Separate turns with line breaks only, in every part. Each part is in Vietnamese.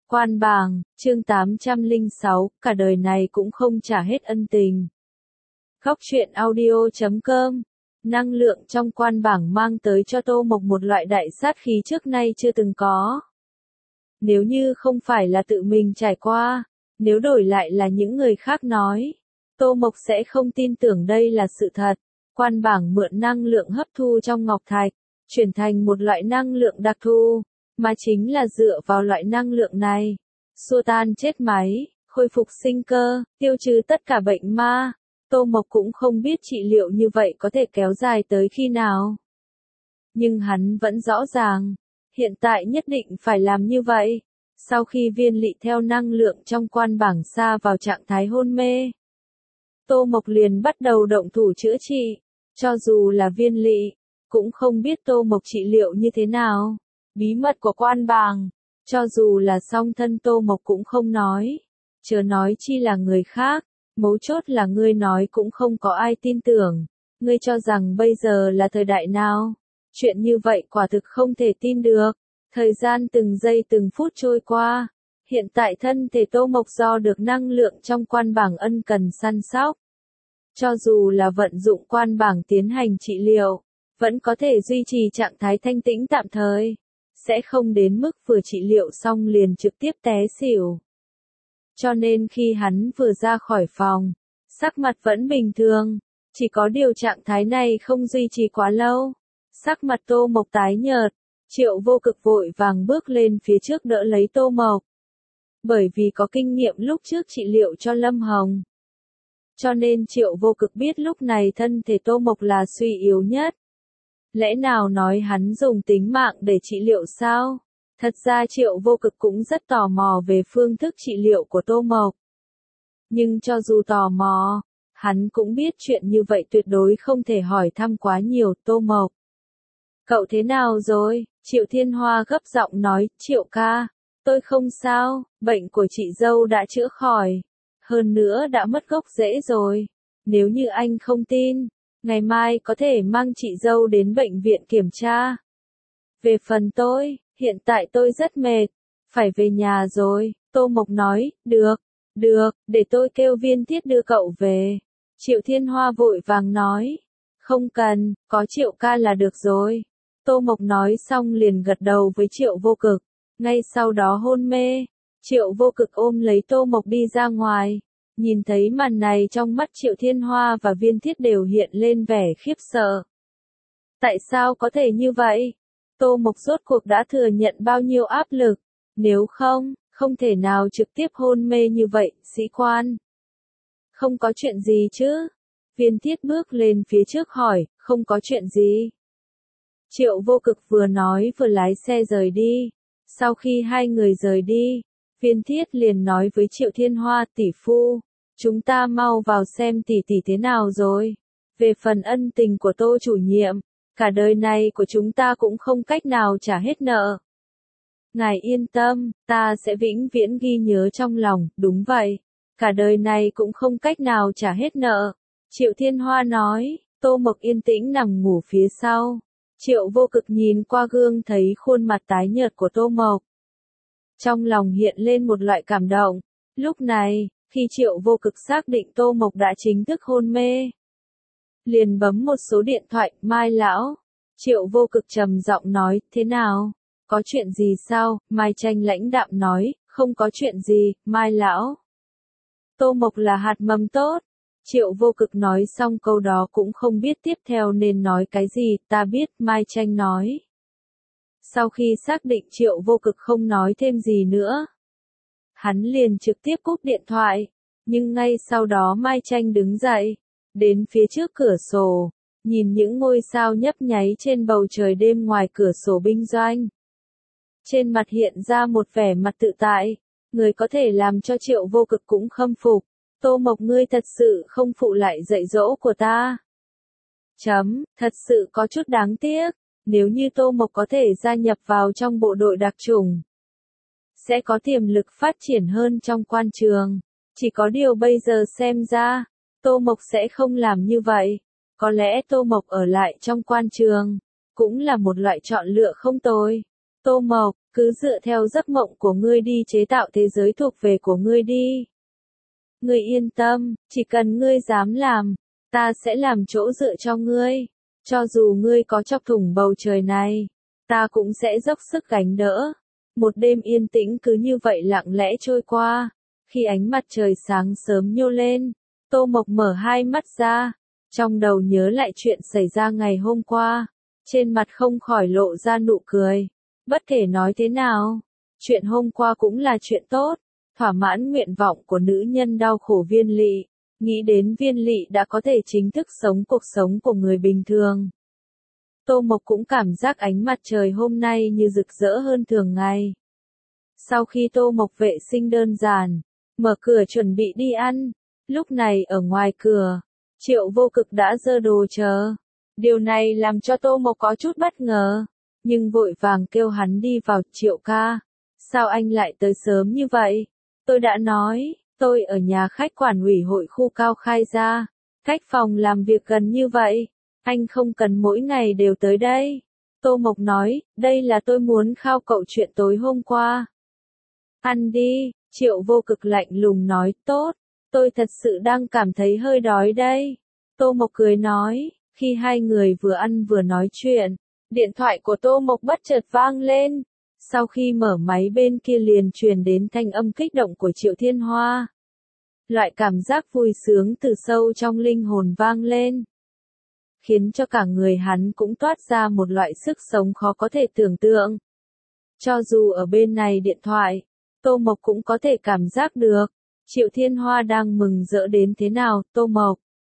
Quan bảng, chương 806, cả đời này cũng không trả hết ân tình. Góc truyện audio.com. Năng lượng trong quan bảng mang tới cho Tô Mộc một loại đại sát khí trước nay chưa từng có. Nếu như không phải là tự mình trải qua, nếu đổi lại là những người khác nói, Tô Mộc sẽ không tin tưởng đây là sự thật. Quan bảng mượn năng lượng hấp thu trong ngọc thạch, chuyển thành một loại năng lượng đặc thù, mà chính là dựa vào loại năng lượng này, xua tan chết máy, khôi phục sinh cơ, tiêu trừ tất cả bệnh ma. Tô Mộc cũng không biết trị liệu như vậy có thể kéo dài tới khi nào. Nhưng hắn vẫn rõ ràng, hiện tại nhất định phải làm như vậy. Sau khi viên lỵ theo năng lượng trong quan bảng sa vào trạng thái hôn mê, Tô Mộc liền bắt đầu động thủ chữa trị. Cho dù là viên lỵ, cũng không biết Tô Mộc trị liệu như thế nào. Bí mật của quan bảng, cho dù là song thân Tô Mộc cũng không nói. Chớ nói chi là người khác, mấu chốt là ngươi nói cũng không có ai tin tưởng. Ngươi cho rằng bây giờ là thời đại nào? Chuyện như vậy quả thực không thể tin được. Thời gian từng giây từng phút trôi qua. Hiện tại thân thể Tô Mộc do được năng lượng trong quan bảng ân cần săn sóc. Cho dù là vận dụng quan bảng tiến hành trị liệu, vẫn có thể duy trì trạng thái thanh tĩnh tạm thời. Sẽ không đến mức vừa trị liệu xong liền trực tiếp té xỉu. Cho nên khi hắn vừa ra khỏi phòng, sắc mặt vẫn bình thường, chỉ có điều trạng thái này không duy trì quá lâu. Sắc mặt Tô Mộc tái nhợt, Triệu Vô Cực vội vàng bước lên phía trước đỡ lấy Tô Mộc. Bởi vì có kinh nghiệm lúc trước trị liệu cho Lâm Hồng, cho nên Triệu Vô Cực biết lúc này thân thể Tô Mộc là suy yếu nhất. Lẽ nào nói hắn dùng tính mạng để trị liệu sao? Thật ra Triệu Vô Cực cũng rất tò mò về phương thức trị liệu của Tô Mộc. Nhưng cho dù tò mò, hắn cũng biết chuyện như vậy tuyệt đối không thể hỏi thăm quá nhiều. Tô Mộc, cậu thế nào rồi? Triệu Thiên Hoa gấp giọng nói, Triệu ca, tôi không sao, bệnh của chị dâu đã chữa khỏi. Hơn nữa đã mất gốc rễ rồi. Nếu như anh không tin, ngày mai có thể mang chị dâu đến bệnh viện kiểm tra. Về phần tôi, hiện tại tôi rất mệt, phải về nhà rồi. Tô Mộc nói, được, để tôi kêu Viên Thiết đưa cậu về. Triệu Thiên Hoa vội vàng nói, không cần, có Triệu ca là được rồi. Tô Mộc nói xong liền gật đầu với Triệu Vô Cực, ngay sau đó hôn mê. Triệu Vô Cực ôm lấy Tô Mộc đi ra ngoài. Nhìn thấy màn này trong mắt Triệu Thiên Hoa và Viên Thiết đều hiện lên vẻ khiếp sợ. Tại sao có thể như vậy? Tô Mộc rốt cuộc đã thừa nhận bao nhiêu áp lực, nếu không thể nào trực tiếp hôn mê như vậy, sĩ quan. Không có chuyện gì chứ? Viên Thiết bước lên phía trước hỏi, không có chuyện gì. Triệu Vô Cực vừa nói vừa lái xe rời đi. Sau khi hai người rời đi, Viên Thiết liền nói với Triệu Thiên Hoa, tỷ phu, chúng ta mau vào xem tỷ tỷ thế nào rồi. Về phần ân tình của Tô chủ nhiệm, cả đời này của chúng ta cũng không cách nào trả hết nợ. Ngài yên tâm, ta sẽ vĩnh viễn ghi nhớ trong lòng. Đúng vậy, cả đời này cũng không cách nào trả hết nợ. Triệu Thiên Hoa nói. Tô Mộc yên tĩnh nằm ngủ phía sau. Triệu Vô Cực nhìn qua gương thấy khuôn mặt tái nhợt của Tô Mộc. Trong lòng hiện lên một loại cảm động. Lúc này, khi Triệu Vô Cực xác định Tô Mộc đã chính thức hôn mê, liền bấm một số điện thoại. Mai lão. Triệu Vô Cực trầm giọng nói, thế nào? Có chuyện gì sao? Mai Tranh lãnh đạm nói, không có chuyện gì, Mai lão. Tô Mộc là hạt mầm tốt. Triệu Vô Cực nói xong câu đó cũng không biết tiếp theo nên nói cái gì. Ta biết, Mai Tranh nói. Sau khi xác định Triệu Vô Cực không nói thêm gì nữa, hắn liền trực tiếp cúp điện thoại. Nhưng ngay sau đó Mai Tranh đứng dậy, đến phía trước cửa sổ, nhìn những ngôi sao nhấp nháy trên bầu trời đêm ngoài cửa sổ binh doanh. Trên mặt hiện ra một vẻ mặt tự tại, người có thể làm cho Triệu Vô Cực cũng khâm phục. Tô Mộc, ngươi thật sự không phụ lại dạy dỗ của ta. Thật sự có chút đáng tiếc, nếu như Tô Mộc có thể gia nhập vào trong bộ đội đặc chủng, sẽ có tiềm lực phát triển hơn trong quan trường. Chỉ có điều bây giờ xem ra, Tô Mộc sẽ không làm như vậy. Có lẽ Tô Mộc ở lại trong quan trường, cũng là một loại chọn lựa không tồi. Tô Mộc, cứ dựa theo giấc mộng của ngươi đi chế tạo thế giới thuộc về của ngươi đi. Ngươi yên tâm, chỉ cần ngươi dám làm, ta sẽ làm chỗ dựa cho ngươi. Cho dù ngươi có chọc thủng bầu trời này, ta cũng sẽ dốc sức gánh đỡ. Một đêm yên tĩnh cứ như vậy lặng lẽ trôi qua. Khi ánh mặt trời sáng sớm nhô lên, Tô Mộc mở hai mắt ra, trong đầu nhớ lại chuyện xảy ra ngày hôm qua. Trên mặt không khỏi lộ ra nụ cười. Bất kể nói thế nào, chuyện hôm qua cũng là chuyện tốt, thỏa mãn nguyện vọng của nữ nhân đau khổ Viên Lị. Nghĩ đến Viên Lị đã có thể chính thức sống cuộc sống của người bình thường. Tô Mộc cũng cảm giác ánh mặt trời hôm nay như rực rỡ hơn thường ngày. Sau khi Tô Mộc vệ sinh đơn giản, mở cửa chuẩn bị đi ăn, lúc này ở ngoài cửa, Triệu Vô Cực đã giơ đồ chờ. Điều này làm cho Tô Mộc có chút bất ngờ, nhưng vội vàng kêu hắn đi vào. Triệu ca, sao anh lại tới sớm như vậy? Tôi đã nói, tôi ở nhà khách quản ủy hội khu Cao Khai ra, cách phòng làm việc gần như vậy, anh không cần mỗi ngày đều tới đây. Tô Mộc nói, đây là tôi muốn khao cậu chuyện tối hôm qua. Ăn đi, Triệu Vô Cực lạnh lùng nói, tốt, tôi thật sự đang cảm thấy hơi đói đây. Tô Mộc cười nói, khi hai người vừa ăn vừa nói chuyện, điện thoại của Tô Mộc bất chợt vang lên. Sau khi mở máy bên kia liền truyền đến thanh âm kích động của Triệu Thiên Hoa. Loại cảm giác vui sướng từ sâu trong linh hồn vang lên, khiến cho cả người hắn cũng toát ra một loại sức sống khó có thể tưởng tượng. Cho dù ở bên này điện thoại, Tô Mộc cũng có thể cảm giác được, Triệu Thiên Hoa đang mừng rỡ đến thế nào. Tô Mộc,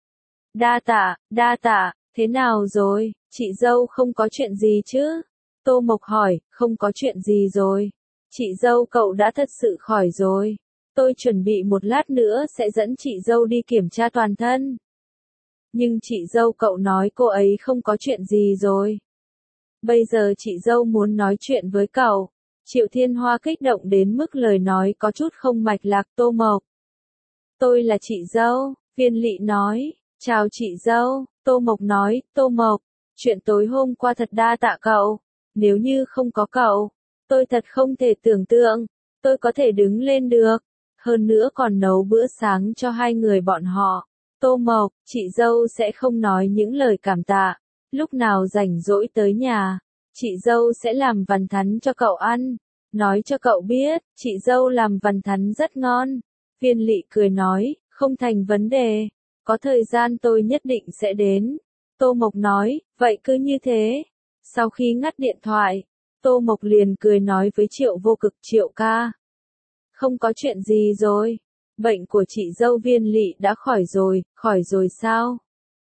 đa tạ, thế nào rồi, chị dâu không có chuyện gì chứ? Tô Mộc hỏi, không có chuyện gì rồi. Chị dâu cậu đã thật sự khỏi rồi. Tôi chuẩn bị một lát nữa sẽ dẫn chị dâu đi kiểm tra toàn thân. Nhưng chị dâu cậu nói cô ấy không có chuyện gì rồi. Bây giờ chị dâu muốn nói chuyện với cậu. Triệu Thiên Hoa kích động đến mức lời nói có chút không mạch lạc. Tô Mộc, tôi là chị dâu, Viên Lị nói. Chào chị dâu, Tô Mộc nói. Tô Mộc, chuyện tối hôm qua thật đa tạ cậu. Nếu như không có cậu, tôi thật không thể tưởng tượng, tôi có thể đứng lên được. Hơn nữa còn nấu bữa sáng cho hai người bọn họ. Tô Mộc, chị dâu sẽ không nói những lời cảm tạ. Lúc nào rảnh rỗi tới nhà, chị dâu sẽ làm vằn thắn cho cậu ăn. Nói cho cậu biết, chị dâu làm vằn thắn rất ngon. Viên Lị cười nói, không thành vấn đề. Có thời gian tôi nhất định sẽ đến. Tô Mộc nói, vậy cứ như thế. Sau khi ngắt điện thoại, Tô Mộc liền cười nói với Triệu Vô Cực. Triệu ca, không có chuyện gì rồi. Bệnh của chị dâu Viên Lị đã khỏi rồi sao?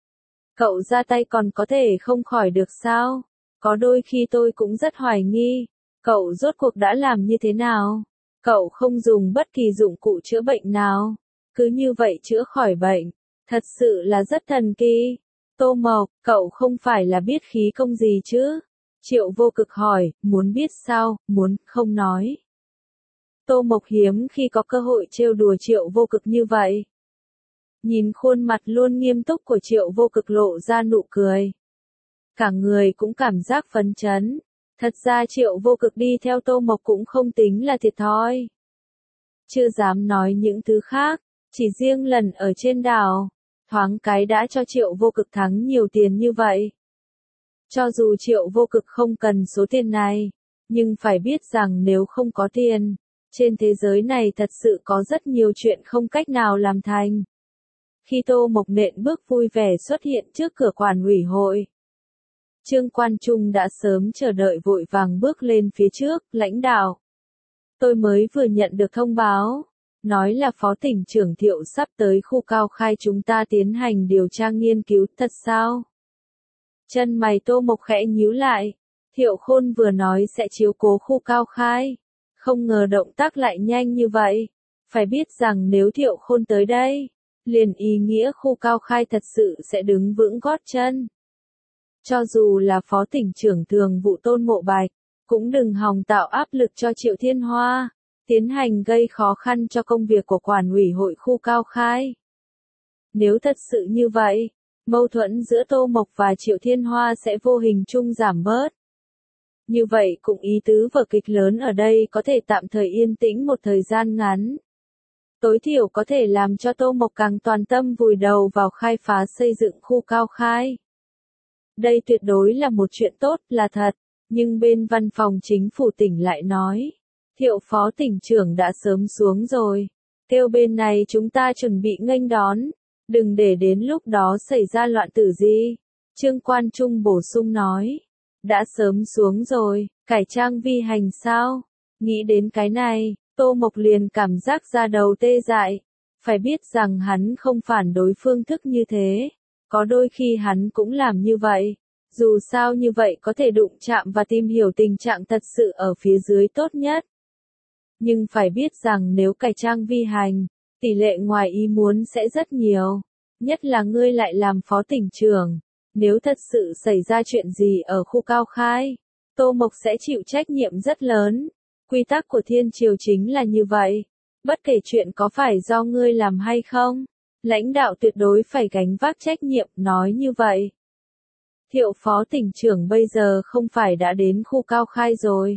Cậu ra tay còn có thể không khỏi được sao? Có đôi khi tôi cũng rất hoài nghi, cậu rốt cuộc đã làm như thế nào? Cậu không dùng bất kỳ dụng cụ chữa bệnh nào, cứ như vậy chữa khỏi bệnh, thật sự là rất thần kỳ. Tô Mộc, cậu không phải là biết khí công gì chứ? Triệu Vô Cực hỏi, muốn biết sao, muốn, không nói. Tô Mộc hiếm khi có cơ hội trêu đùa Triệu Vô Cực như vậy. Nhìn khuôn mặt luôn nghiêm túc của Triệu Vô Cực lộ ra nụ cười. Cả người cũng cảm giác phấn chấn. Thật ra Triệu Vô Cực đi theo Tô Mộc cũng không tính là thiệt thòi. Chưa dám nói những thứ khác, chỉ riêng lần ở trên đảo, thoáng cái đã cho Triệu Vô Cực thắng nhiều tiền như vậy. Cho dù Triệu Vô Cực không cần số tiền này, nhưng phải biết rằng nếu không có tiền, trên thế giới này thật sự có rất nhiều chuyện không cách nào làm thành. Khi Tô Mộc nện bước vui vẻ xuất hiện trước cửa quản ủy hội, Trương Quan Trung đã sớm chờ đợi vội vàng bước lên phía trước. Lãnh đạo, tôi mới vừa nhận được thông báo, nói là Phó tỉnh trưởng Thiệu sắp tới khu Cao Khai chúng ta tiến hành điều tra nghiên cứu. Thật sao? Chân mày Tô Mộc khẽ nhíu lại. Thiệu Khôn vừa nói sẽ chiếu cố khu Cao Khai, không ngờ động tác lại nhanh như vậy. Phải biết rằng nếu Thiệu Khôn tới đây, liền ý nghĩa khu Cao Khai thật sự sẽ đứng vững gót chân. Cho dù là Phó tỉnh trưởng thường vụ Tôn Mộ Bạch, cũng đừng hòng tạo áp lực cho Triệu Thiên Hoa, tiến hành gây khó khăn cho công việc của quản ủy hội khu Cao Khai. Nếu thật sự như vậy, mâu thuẫn giữa Tô Mộc và Triệu Thiên Hoa sẽ vô hình chung giảm bớt. Như vậy cũng ý tứ vở kịch lớn ở đây có thể tạm thời yên tĩnh một thời gian ngắn. Tối thiểu có thể làm cho Tô Mộc càng toàn tâm vùi đầu vào khai phá xây dựng khu Cao Khai. Đây tuyệt đối là một chuyện tốt, là thật, nhưng bên văn phòng chính phủ tỉnh lại nói. Thiệu phó tỉnh trưởng đã sớm xuống rồi. Kêu bên này chúng ta chuẩn bị nghênh đón. Đừng để đến lúc đó xảy ra loạn tử gì. Trương Quan Trung bổ sung nói. Đã sớm xuống rồi, cải trang vi hành sao? Nghĩ đến cái này, Tô Mộc liền cảm giác da đầu tê dại. Phải biết rằng hắn không phản đối phương thức như thế. Có đôi khi hắn cũng làm như vậy. Dù sao như vậy có thể đụng chạm và tìm hiểu tình trạng thật sự ở phía dưới tốt nhất. Nhưng phải biết rằng nếu cải trang vi hành, tỷ lệ ngoài ý muốn sẽ rất nhiều. Nhất là ngươi lại làm phó tỉnh trưởng. Nếu thật sự xảy ra chuyện gì ở khu Cao Khai, Tô Mộc sẽ chịu trách nhiệm rất lớn. Quy tắc của thiên triều chính là như vậy. Bất kể chuyện có phải do ngươi làm hay không, lãnh đạo tuyệt đối phải gánh vác trách nhiệm, nói như vậy. Thiệu phó tỉnh trưởng bây giờ không phải đã đến khu Cao Khai rồi.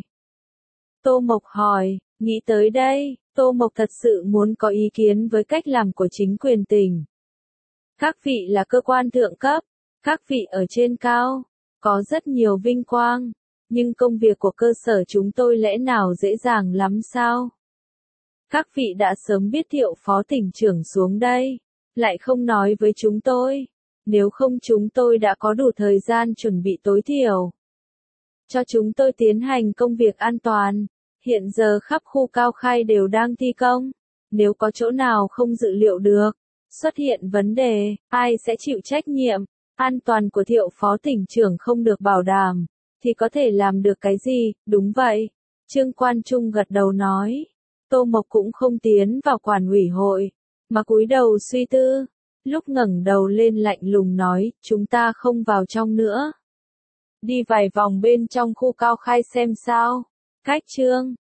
Tô Mộc hỏi, nghĩ tới đây, Tô Mộc thật sự muốn có ý kiến với cách làm của chính quyền tỉnh. Các vị là cơ quan thượng cấp, các vị ở trên cao, có rất nhiều vinh quang, nhưng công việc của cơ sở chúng tôi lẽ nào dễ dàng lắm sao? Các vị đã sớm biết Thiệu phó tỉnh trưởng xuống đây, lại không nói với chúng tôi, nếu không chúng tôi đã có đủ thời gian chuẩn bị tối thiểu. Cho chúng tôi tiến hành công việc an toàn, hiện giờ khắp khu Cao Khai đều đang thi công, nếu có chỗ nào không dự liệu được, xuất hiện vấn đề, ai sẽ chịu trách nhiệm? An toàn của Thiệu phó tỉnh trưởng không được bảo đảm, thì có thể làm được cái gì? Đúng vậy. Trương Quan Trung gật đầu nói. Tô Mộc cũng không tiến vào quản ủy hội, mà cúi đầu suy tư. Lúc ngẩng đầu lên lạnh lùng nói, chúng ta không vào trong nữa. Đi vài vòng bên trong khu Cao Khai xem sao. Cách Trương